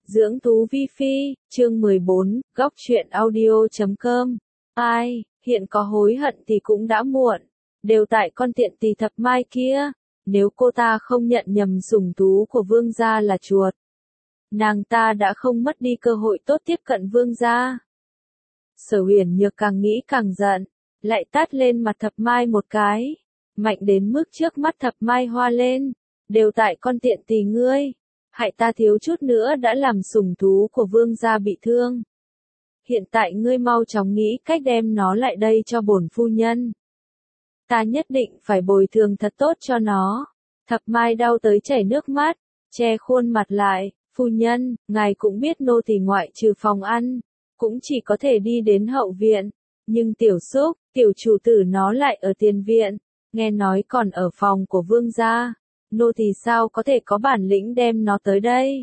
Dưỡng thú vi phi, chương 14, góc truyện audio.com. Ai, hiện có hối hận thì cũng đã muộn. Đều tại con tiện tỳ thập mai kia. Nếu cô ta không nhận nhầm sủng thú của vương gia là chuột, nàng ta đã không mất đi cơ hội tốt tiếp cận vương gia. Sở Uyển Nhược càng nghĩ càng giận, lại tát lên mặt thập mai một cái, mạnh đến mức trước mắt thập mai hoa lên. Đều tại con tiện tỳ ngươi, hại ta thiếu chút nữa đã làm sủng thú của vương gia bị thương. Hiện tại ngươi mau chóng nghĩ cách đem nó lại đây cho bổn phu nhân. Ta nhất định phải bồi thường thật tốt cho nó. Thập mai đau tới chảy nước mắt, che khuôn mặt lại. Phu nhân, ngài cũng biết nô tỳ ngoại trừ phòng ăn, cũng chỉ có thể đi đến hậu viện. Nhưng tiểu xúc, tiểu chủ tử nó lại ở tiền viện, nghe nói còn ở phòng của vương gia. Nô tỳ sao có thể có bản lĩnh đem nó tới đây?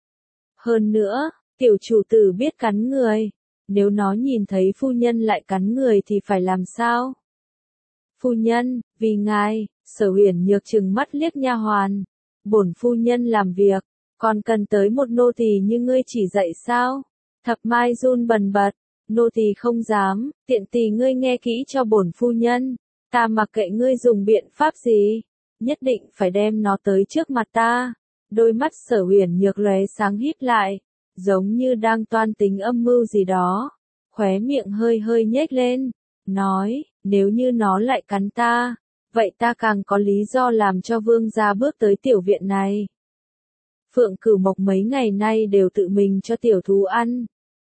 Hơn nữa, tiểu chủ tử biết cắn người, nếu nó nhìn thấy phu nhân lại cắn người thì phải làm sao? Phu nhân, vì ngài, Sở Uyển Nhược trừng mắt liếc nha hoàn. Bổn phu nhân làm việc, còn cần tới một nô tỳ như ngươi chỉ dạy sao? Thập mai run bần bật, nô tỳ không dám, tiện tỳ ngươi nghe kỹ cho bổn phu nhân, ta mặc kệ ngươi dùng biện pháp gì, nhất định phải đem nó tới trước mặt ta. Đôi mắt Sở Uyển Nhược lóe sáng híp lại, giống như đang toan tính âm mưu gì đó, khóe miệng hơi hơi nhếch lên, nói, nếu như nó lại cắn ta, vậy ta càng có lý do làm cho vương gia bước tới tiểu viện này. Phượng Cửu Mộc mấy ngày nay đều tự mình cho tiểu thú ăn.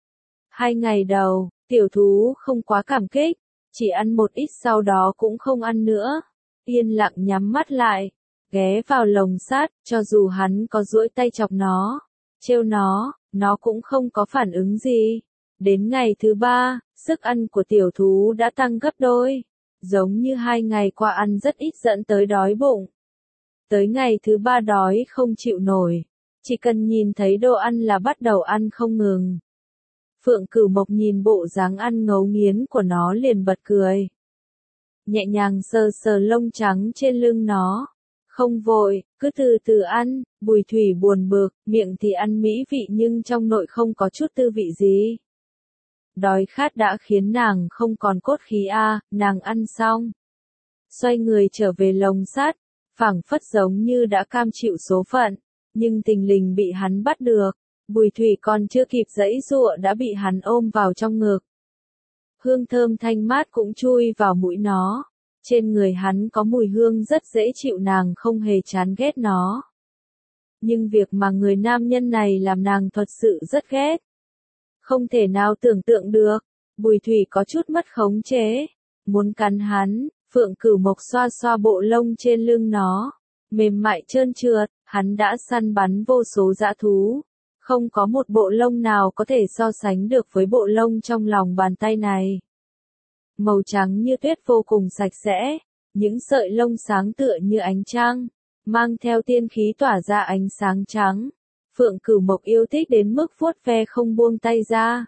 2 ngày đầu, tiểu thú không quá cảm kích, chỉ ăn một ít sau đó cũng không ăn nữa. Yên lặng nhắm mắt lại, ghé vào lồng sắt, cho dù hắn có duỗi tay chọc nó, trêu nó cũng không có phản ứng gì. Đến ngày thứ 3, sức ăn của tiểu thú đã tăng gấp đôi, giống như 2 ngày qua ăn rất ít dẫn tới đói bụng. Tới ngày thứ 3 đói không chịu nổi, chỉ cần nhìn thấy đồ ăn là bắt đầu ăn không ngừng. Phượng Cửu Mộc nhìn bộ dáng ăn ngấu nghiến của nó liền bật cười. Nhẹ nhàng sờ sờ lông trắng trên lưng nó. Không vội, cứ từ từ ăn. Bùi Thủy buồn bực, miệng thì ăn mỹ vị nhưng trong nội không có chút tư vị gì. Đói khát đã khiến nàng không còn cốt khí nàng ăn xong. Xoay người trở về lồng sắt, phảng phất giống như đã cam chịu số phận, nhưng tình lình bị hắn bắt được. Bùi Thủy còn chưa kịp giãy giụa đã bị hắn ôm vào trong ngực. Hương thơm thanh mát cũng chui vào mũi nó. Trên người hắn có mùi hương rất dễ chịu, nàng không hề chán ghét nó. Nhưng việc mà người nam nhân này làm nàng thật sự rất ghét. Không thể nào tưởng tượng được. Bùi Thủy có chút mất khống chế, muốn cắn hắn. Phượng Cửu Mộc xoa xoa bộ lông trên lưng nó, mềm mại trơn trượt. Hắn đã săn bắn vô số dã thú, không có một bộ lông nào có thể so sánh được với bộ lông trong lòng bàn tay này. Màu trắng như tuyết vô cùng sạch sẽ, những sợi lông sáng tựa như ánh trăng, mang theo tiên khí tỏa ra ánh sáng trắng. Phượng Cửu Mộc yêu thích đến mức vuốt ve không buông tay ra.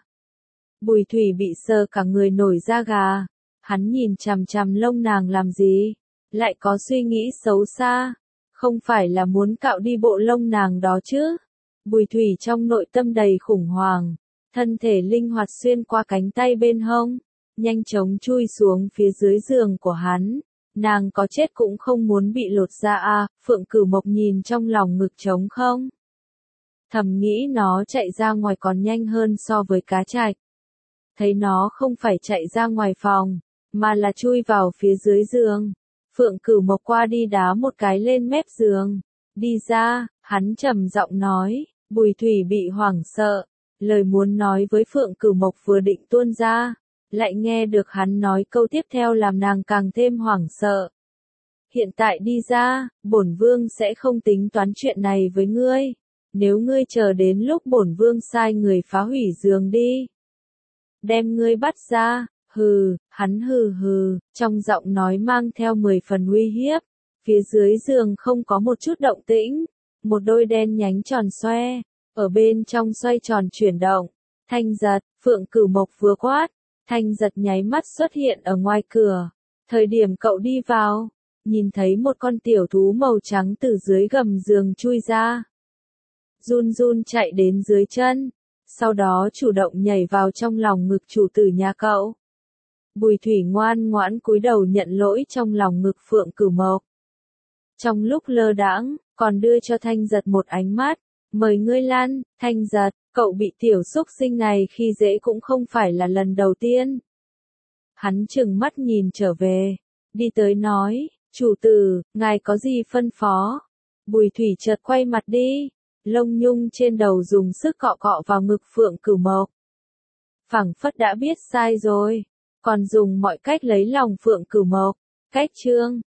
Bùi Thủy bị sờ cả người nổi da gà, hắn nhìn chằm chằm lông nàng làm gì, lại có suy nghĩ xấu xa, không phải là muốn cạo đi bộ lông nàng đó chứ. Bùi Thủy trong nội tâm đầy khủng hoảng, thân thể linh hoạt xuyên qua cánh tay bên hông, nhanh chóng chui xuống phía dưới giường của hắn. Nàng có chết cũng không muốn bị lột da Phượng Cửu Mộc nhìn trong lòng ngực trống không. Thầm nghĩ nó chạy ra ngoài còn nhanh hơn so với cá trạch. Thấy nó không phải chạy ra ngoài phòng, mà là chui vào phía dưới giường. Phượng Cửu Mộc qua đi đá một cái lên mép giường. Đi ra, hắn trầm giọng nói. Bùi Thủy bị hoảng sợ, lời muốn nói với Phượng Cửu Mộc vừa định tuôn ra, lại nghe được hắn nói câu tiếp theo làm nàng càng thêm hoảng sợ. Hiện tại đi ra, bổn vương sẽ không tính toán chuyện này với ngươi, nếu ngươi chờ đến lúc bổn vương sai người phá hủy giường đi, đem ngươi bắt ra. Hừ, hắn hừ hừ, trong giọng nói mang theo 10 phần uy hiếp. Phía dưới giường không có một chút động tĩnh, một đôi đen nhánh tròn xoe, ở bên trong xoay tròn chuyển động. Thanh Giật, Phượng Cửu Mộc vừa quát, Thanh Giật nháy mắt xuất hiện ở ngoài cửa. Thời điểm cậu đi vào, nhìn thấy một con tiểu thú màu trắng từ dưới gầm giường chui ra. run run chạy đến dưới chân, sau đó chủ động nhảy vào trong lòng ngực chủ tử nhà cậu. Bùi Thủy ngoan ngoãn cúi đầu nhận lỗi trong lòng ngực Phượng Cửu Mộc. Trong lúc lơ đãng, còn đưa cho Thanh Giật một ánh mắt, mời ngươi lăn, Thanh Giật, cậu bị tiểu xúc sinh này khi dễ cũng không phải là lần đầu tiên. Hắn trừng mắt nhìn trở về, đi tới nói, chủ tử, ngài có gì phân phó? Bùi Thủy chợt quay mặt đi, lông nhung trên đầu dùng sức cọ cọ vào ngực Phượng Cửu Mộc. Phảng phất đã biết sai rồi, còn dùng mọi cách lấy lòng Phượng Cửu Mộc. Cách chương